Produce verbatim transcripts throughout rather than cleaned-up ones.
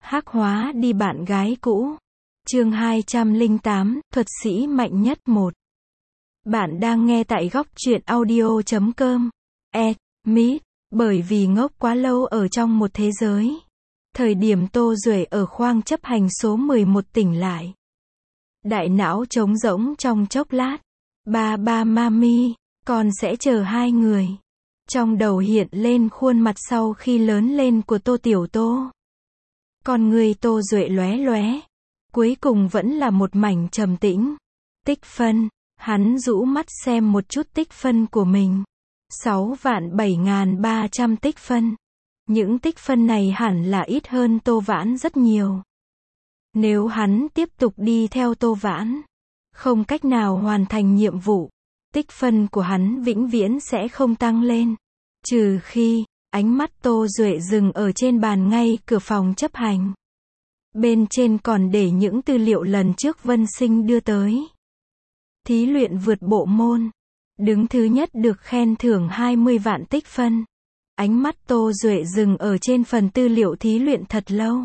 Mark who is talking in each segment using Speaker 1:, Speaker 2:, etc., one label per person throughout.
Speaker 1: Hắc hóa đi bạn gái cũ. Chương hai trăm lẻ tám, thuật sĩ mạnh nhất một. Bạn đang nghe tại góc truyện audio chấm com. Ed, Mít, bởi vì ngốc quá lâu ở trong một thế giới. Thời điểm Tô Duệ ở khoang chấp hành số mười một tỉnh lại. Đại não trống rỗng trong chốc lát. Ba ba mami, con sẽ chờ hai người. Trong đầu hiện lên khuôn mặt sau khi lớn lên của Tô Tiểu Tô. Con người Tô Duệ lóe lóe. Cuối cùng vẫn là một mảnh trầm tĩnh. Tích phân. Hắn rũ mắt xem một chút tích phân của mình. sáu vạn bảy nghìn ba trăm tích phân. Những tích phân này hẳn là ít hơn Tô Vãn rất nhiều. Nếu hắn tiếp tục đi theo Tô Vãn, không cách nào hoàn thành nhiệm vụ, tích phân của hắn vĩnh viễn sẽ không tăng lên. Trừ khi, ánh mắt Tô Duệ dừng ở trên bàn ngay cửa phòng chấp hành. Bên trên còn để những tư liệu lần trước Vân Sinh đưa tới. Thí luyện vượt bộ môn. Đứng thứ nhất được khen thưởng hai mươi vạn tích phân. Ánh mắt Tô Duệ dừng ở trên phần tư liệu thí luyện thật lâu.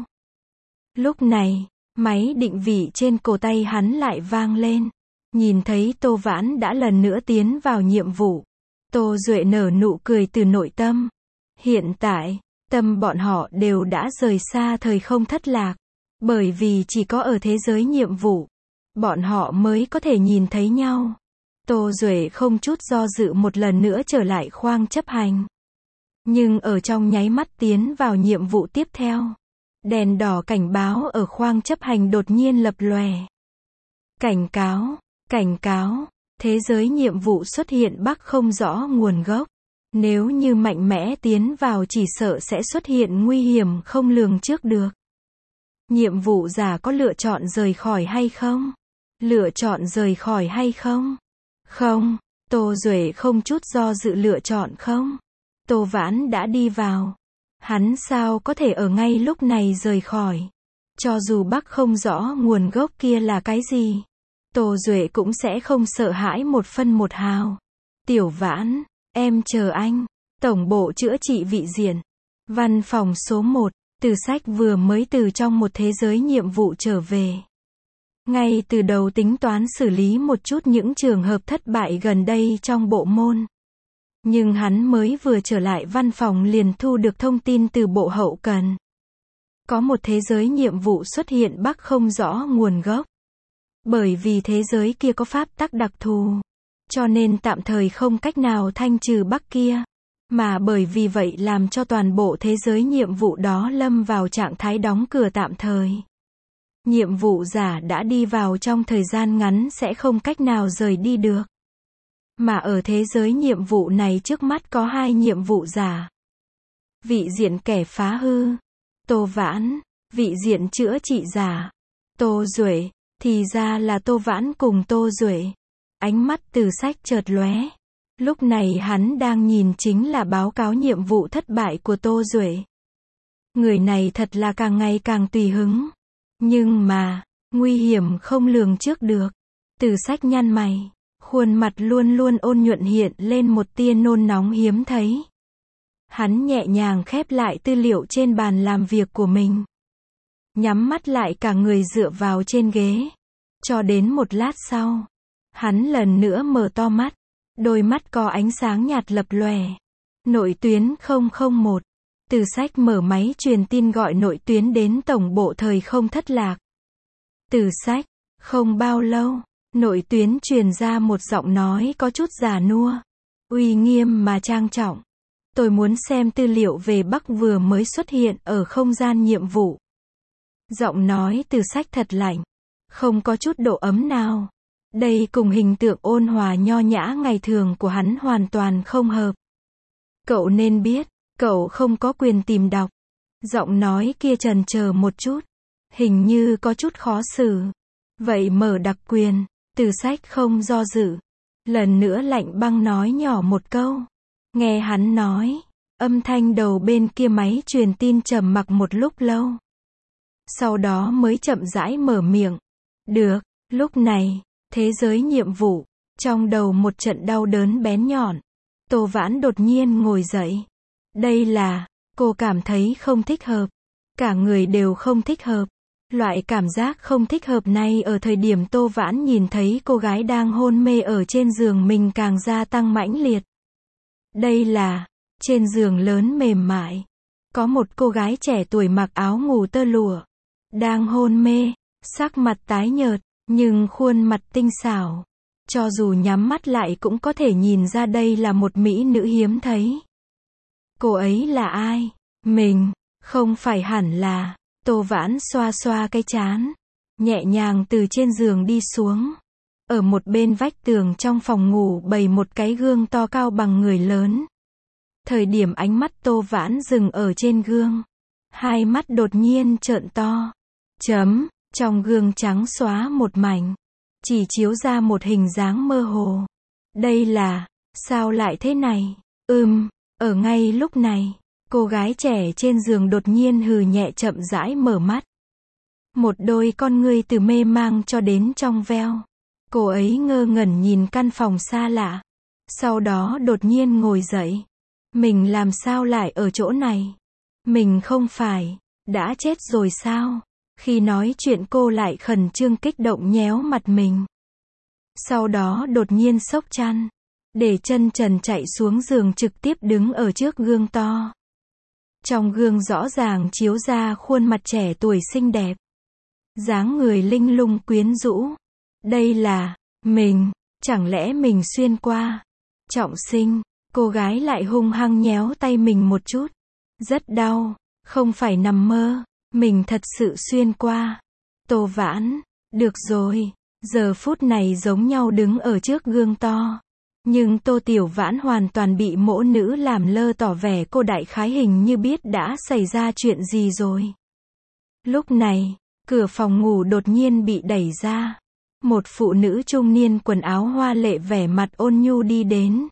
Speaker 1: Lúc này, máy định vị trên cổ tay hắn lại vang lên. Nhìn thấy Tô Vãn đã lần nữa tiến vào nhiệm vụ. Tô Duệ nở nụ cười từ nội tâm. Hiện tại, tâm bọn họ đều đã rời xa thời không thất lạc. Bởi vì chỉ có ở thế giới nhiệm vụ, bọn họ mới có thể nhìn thấy nhau. Tô Duệ không chút do dự một lần nữa trở lại khoang chấp hành. Nhưng ở trong nháy mắt tiến vào nhiệm vụ tiếp theo, đèn đỏ cảnh báo ở khoang chấp hành đột nhiên lập lòe. Cảnh cáo, cảnh cáo, thế giới nhiệm vụ xuất hiện bug không rõ nguồn gốc. Nếu như mạnh mẽ tiến vào chỉ sợ sẽ xuất hiện nguy hiểm không lường trước được. Nhiệm vụ giả có lựa chọn rời khỏi hay không? Lựa chọn rời khỏi hay không? Không, Tô Duệ không chút do dự lựa chọn không. Tô Vãn đã đi vào. Hắn sao có thể ở ngay lúc này rời khỏi? Cho dù bác không rõ nguồn gốc kia là cái gì, Tô Duệ cũng sẽ không sợ hãi một phân một hào. Tiểu Vãn, em chờ anh. Tổng bộ chữa trị vị diện. Văn phòng số một. Từ Sách vừa mới từ trong một thế giới nhiệm vụ trở về. Ngay từ đầu tính toán xử lý một chút những trường hợp thất bại gần đây trong bộ môn. Nhưng hắn mới vừa trở lại văn phòng liền thu được thông tin từ bộ hậu cần. Có một thế giới nhiệm vụ xuất hiện bug không rõ nguồn gốc. Bởi vì thế giới kia có pháp tắc đặc thù, cho nên tạm thời không cách nào thanh trừ bug kia. Mà bởi vì vậy làm cho toàn bộ thế giới nhiệm vụ đó lâm vào trạng thái đóng cửa tạm thời. Nhiệm vụ giả đã đi vào trong thời gian ngắn sẽ không cách nào rời đi được. Mà ở thế giới nhiệm vụ này trước mắt có hai nhiệm vụ giả. Vị diện kẻ phá hư. Tô Vãn. Vị diện chữa trị giả. Tô Duệ. Thì ra là Tô Vãn cùng Tô Duệ. Ánh mắt Từ Sách chợt lóe. Lúc này hắn đang nhìn chính là báo cáo nhiệm vụ thất bại của Tô Duệ. Người này thật là càng ngày càng tùy hứng. Nhưng mà, nguy hiểm không lường trước được. Từ Sách nhăn mày. Khuôn mặt luôn luôn ôn nhuận hiện lên một tia nôn nóng hiếm thấy. Hắn nhẹ nhàng khép lại tư liệu trên bàn làm việc của mình. Nhắm mắt lại cả người dựa vào trên ghế. Cho đến một lát sau, hắn lần nữa mở to mắt. Đôi mắt có ánh sáng nhạt lập lòe. Nội tuyến không không một. Từ Sách mở máy truyền tin gọi nội tuyến đến tổng bộ thời không thất lạc. Từ Sách. Không bao lâu, nội tuyến truyền ra một giọng nói có chút già nua, uy nghiêm mà trang trọng. Tôi muốn xem tư liệu về Bắc vừa mới xuất hiện ở không gian nhiệm vụ. Giọng nói Từ Sách thật lạnh. Không có chút độ ấm nào. Đây cùng hình tượng ôn hòa nho nhã ngày thường của hắn hoàn toàn không hợp. Cậu nên biết, cậu không có quyền tìm đọc. Giọng nói kia chần chờ một chút. Hình như có chút khó xử. Vậy mở đặc quyền. Từ Sách không do dự. Lần nữa lạnh băng nói nhỏ một câu. Nghe hắn nói. Âm thanh đầu bên kia máy truyền tin trầm mặc một lúc lâu. Sau đó mới chậm rãi mở miệng. Được, lúc này. Thế giới nhiệm vụ. Trong đầu một trận đau đớn bén nhọn. Tô Vãn đột nhiên ngồi dậy. Đây là, cô cảm thấy không thích hợp. Cả người đều không thích hợp. Loại cảm giác không thích hợp này ở thời điểm Tô Vãn nhìn thấy cô gái đang hôn mê ở trên giường mình càng gia tăng mãnh liệt. Đây là, trên giường lớn mềm mại, có một cô gái trẻ tuổi mặc áo ngủ tơ lụa, đang hôn mê, sắc mặt tái nhợt, nhưng khuôn mặt tinh xảo. Cho dù nhắm mắt lại cũng có thể nhìn ra đây là một mỹ nữ hiếm thấy. Cô ấy là ai? Mình, không phải hẳn là. Tô Vãn xoa xoa cái trán, nhẹ nhàng từ trên giường đi xuống. Ở một bên vách tường trong phòng ngủ bày một cái gương to cao bằng người lớn. Thời điểm ánh mắt Tô Vãn dừng ở trên gương, hai mắt đột nhiên trợn to. Chấm, trong gương trắng xóa một mảnh, chỉ chiếu ra một hình dáng mơ hồ. Đây là, sao lại thế này? Ừm, ở ngay lúc này, cô gái trẻ trên giường đột nhiên hừ nhẹ chậm rãi mở mắt. Một đôi con ngươi từ mê mang cho đến trong veo. Cô ấy ngơ ngẩn nhìn căn phòng xa lạ. Sau đó đột nhiên ngồi dậy. Mình làm sao lại ở chỗ này? Mình không phải, đã chết rồi sao? Khi nói chuyện cô lại khẩn trương kích động nhéo mặt mình. Sau đó đột nhiên xốc chăn, để chân trần chạy xuống giường trực tiếp đứng ở trước gương to. Trong gương rõ ràng chiếu ra khuôn mặt trẻ tuổi xinh đẹp, dáng người linh lung quyến rũ. Đây là, mình, chẳng lẽ mình xuyên qua? Trọng sinh, cô gái lại hung hăng nhéo tay mình một chút. Rất đau, không phải nằm mơ, mình thật sự xuyên qua. Tô Vãn, được rồi, giờ phút này giống nhau đứng ở trước gương to. Nhưng Tô Tiểu Vãn hoàn toàn bị mỗ nữ làm lơ tỏ vẻ cô đại khái hình như biết đã xảy ra chuyện gì rồi. Lúc này, cửa phòng ngủ đột nhiên bị đẩy ra. Một phụ nữ trung niên quần áo hoa lệ vẻ mặt ôn nhu đi đến.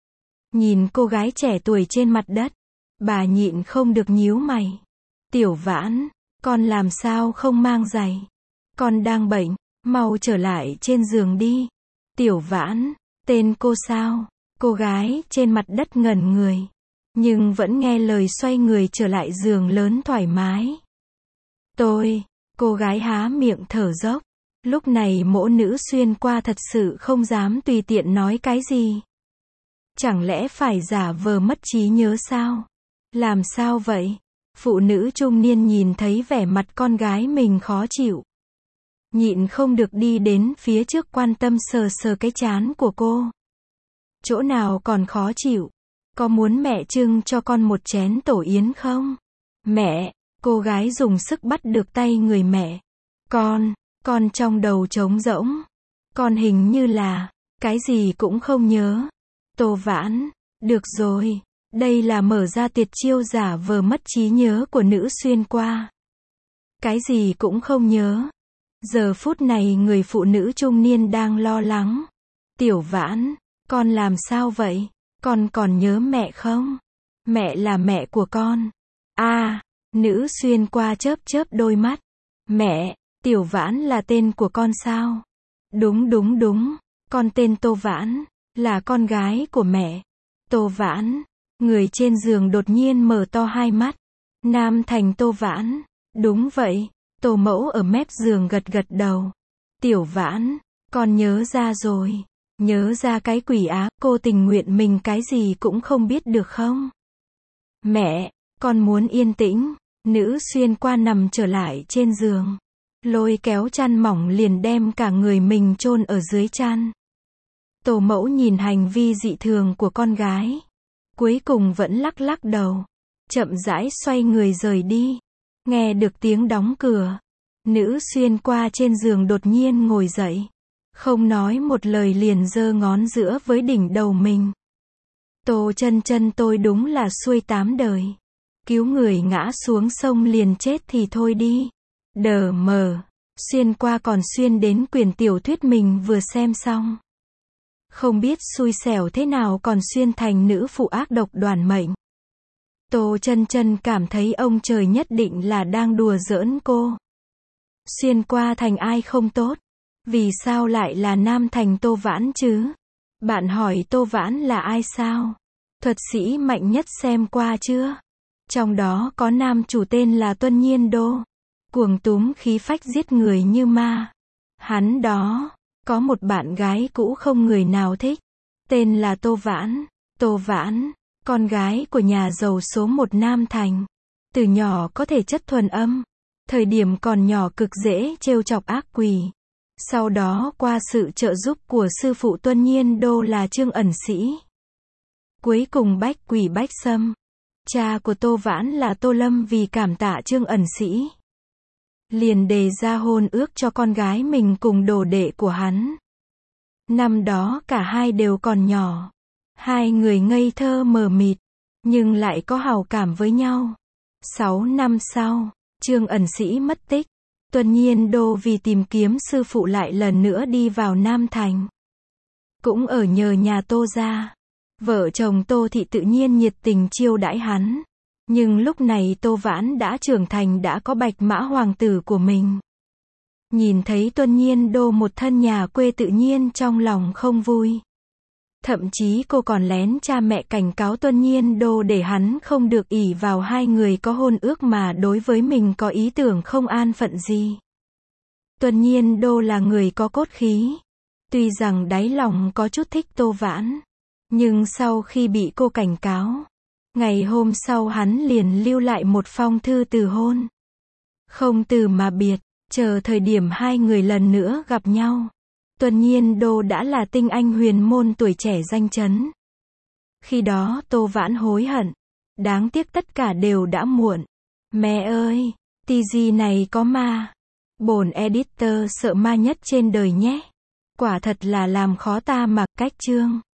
Speaker 1: Nhìn cô gái trẻ tuổi trên mặt đất, bà nhịn không được nhíu mày. Tiểu Vãn, con làm sao không mang giày? Con đang bệnh, mau trở lại trên giường đi. Tiểu Vãn, tên cô sao? Cô gái trên mặt đất ngẩn người, nhưng vẫn nghe lời xoay người trở lại giường lớn thoải mái. Tôi, cô gái há miệng thở dốc. Lúc này mỗ nữ xuyên qua thật sự không dám tùy tiện nói cái gì. Chẳng lẽ phải giả vờ mất trí nhớ sao? Làm sao vậy? Phụ nữ trung niên nhìn thấy vẻ mặt con gái mình khó chịu, nhịn không được đi đến phía trước quan tâm sờ sờ cái trán của cô. Chỗ nào còn khó chịu? Có muốn mẹ trưng cho con một chén tổ yến không? Mẹ, cô gái dùng sức bắt được tay người mẹ. Con, con trong đầu trống rỗng. Con hình như là, cái gì cũng không nhớ. Tô Vãn, được rồi, đây là mở ra tuyệt chiêu giả vờ mất trí nhớ của nữ xuyên qua. Cái gì cũng không nhớ. Giờ phút này người phụ nữ trung niên đang lo lắng. Tiểu Vãn, con làm sao vậy? Con còn nhớ mẹ không? Mẹ là mẹ của con. À, nữ xuyên qua chớp chớp đôi mắt. Mẹ, Tiểu Vãn là tên của con sao? Đúng đúng đúng, con tên Tô Vãn, là con gái của mẹ. Tô Vãn, người trên giường đột nhiên mở to hai mắt. Nam thành Tô Vãn, đúng vậy. Tô mẫu ở mép giường gật gật đầu. Tiểu Vãn, con nhớ ra rồi. Nhớ ra cái quỷ á, cô tình nguyện mình cái gì cũng không biết được không? Mẹ, con muốn yên tĩnh. Nữ xuyên qua nằm trở lại trên giường, lôi kéo chăn mỏng liền đem cả người mình chôn ở dưới chăn. Tô mẫu nhìn hành vi dị thường của con gái, cuối cùng vẫn lắc lắc đầu, chậm rãi xoay người rời đi. Nghe được tiếng đóng cửa, nữ xuyên qua trên giường đột nhiên ngồi dậy, không nói một lời liền giơ ngón giữa với đỉnh đầu mình. Tô chân chân, tôi đúng là xuôi tám đời. Cứu người ngã xuống sông liền chết thì thôi đi. Đờ mờ, xuyên qua còn xuyên đến quyển tiểu thuyết mình vừa xem xong. Không biết xui xẻo thế nào còn xuyên thành nữ phụ ác độc đoàn mệnh. Tô chân chân cảm thấy ông trời nhất định là đang đùa giỡn cô. Xuyên qua thành ai không tốt? Vì sao lại là nam thành Tô Vãn chứ? Bạn hỏi Tô Vãn là ai sao? Thuật sĩ mạnh nhất xem qua chưa? Trong đó có nam chủ tên là Tuân Nhiên Đô, cuồng túm khí phách giết người như ma. Hắn đó có một bạn gái cũ không người nào thích, tên là Tô Vãn. Tô Vãn, con gái của nhà giàu số một Nam Thành. Từ nhỏ có thể chất thuần âm, thời điểm còn nhỏ cực dễ trêu chọc ác quỷ. Sau đó qua sự trợ giúp của sư phụ Tuân Nhiên Đô là Trương Ẩn Sĩ, cuối cùng bách quỷ bách xâm. Cha của Tô Vãn là Tô Lâm vì cảm tạ Trương Ẩn Sĩ, liền đề ra hôn ước cho con gái mình cùng đồ đệ của hắn. Năm đó cả hai đều còn nhỏ, hai người ngây thơ mờ mịt, nhưng lại có hào cảm với nhau. Sáu năm sau, Trương Ẩn Sĩ mất tích. Tuân Nhiên Đô vì tìm kiếm sư phụ lại lần nữa đi vào Nam Thành, cũng ở nhờ nhà Tô gia. Vợ chồng Tô Thị tự nhiên nhiệt tình chiêu đãi hắn. Nhưng lúc này Tô Vãn đã trưởng thành, đã có bạch mã hoàng tử của mình. Nhìn thấy Tuân Nhiên Đô một thân nhà quê tự nhiên trong lòng không vui. Thậm chí cô còn lén cha mẹ cảnh cáo Tuân Nhiên Đô để hắn không được ỷ vào hai người có hôn ước mà đối với mình có ý tưởng không an phận gì. Tuân Nhiên Đô là người có cốt khí. Tuy rằng đáy lòng có chút thích Tô Vãn, nhưng sau khi bị cô cảnh cáo, ngày hôm sau hắn liền lưu lại một phong thư từ hôn. Không từ mà biệt, chờ thời điểm hai người lần nữa gặp nhau. Tuân Nhiên Đô đã là tinh anh huyền môn tuổi trẻ danh chấn. Khi đó Tô Vãn hối hận. Đáng tiếc tất cả đều đã muộn. Mẹ ơi, ti gi này có ma. Bổn editor sợ ma nhất trên đời nhé. Quả thật là làm khó ta mặc cách chương.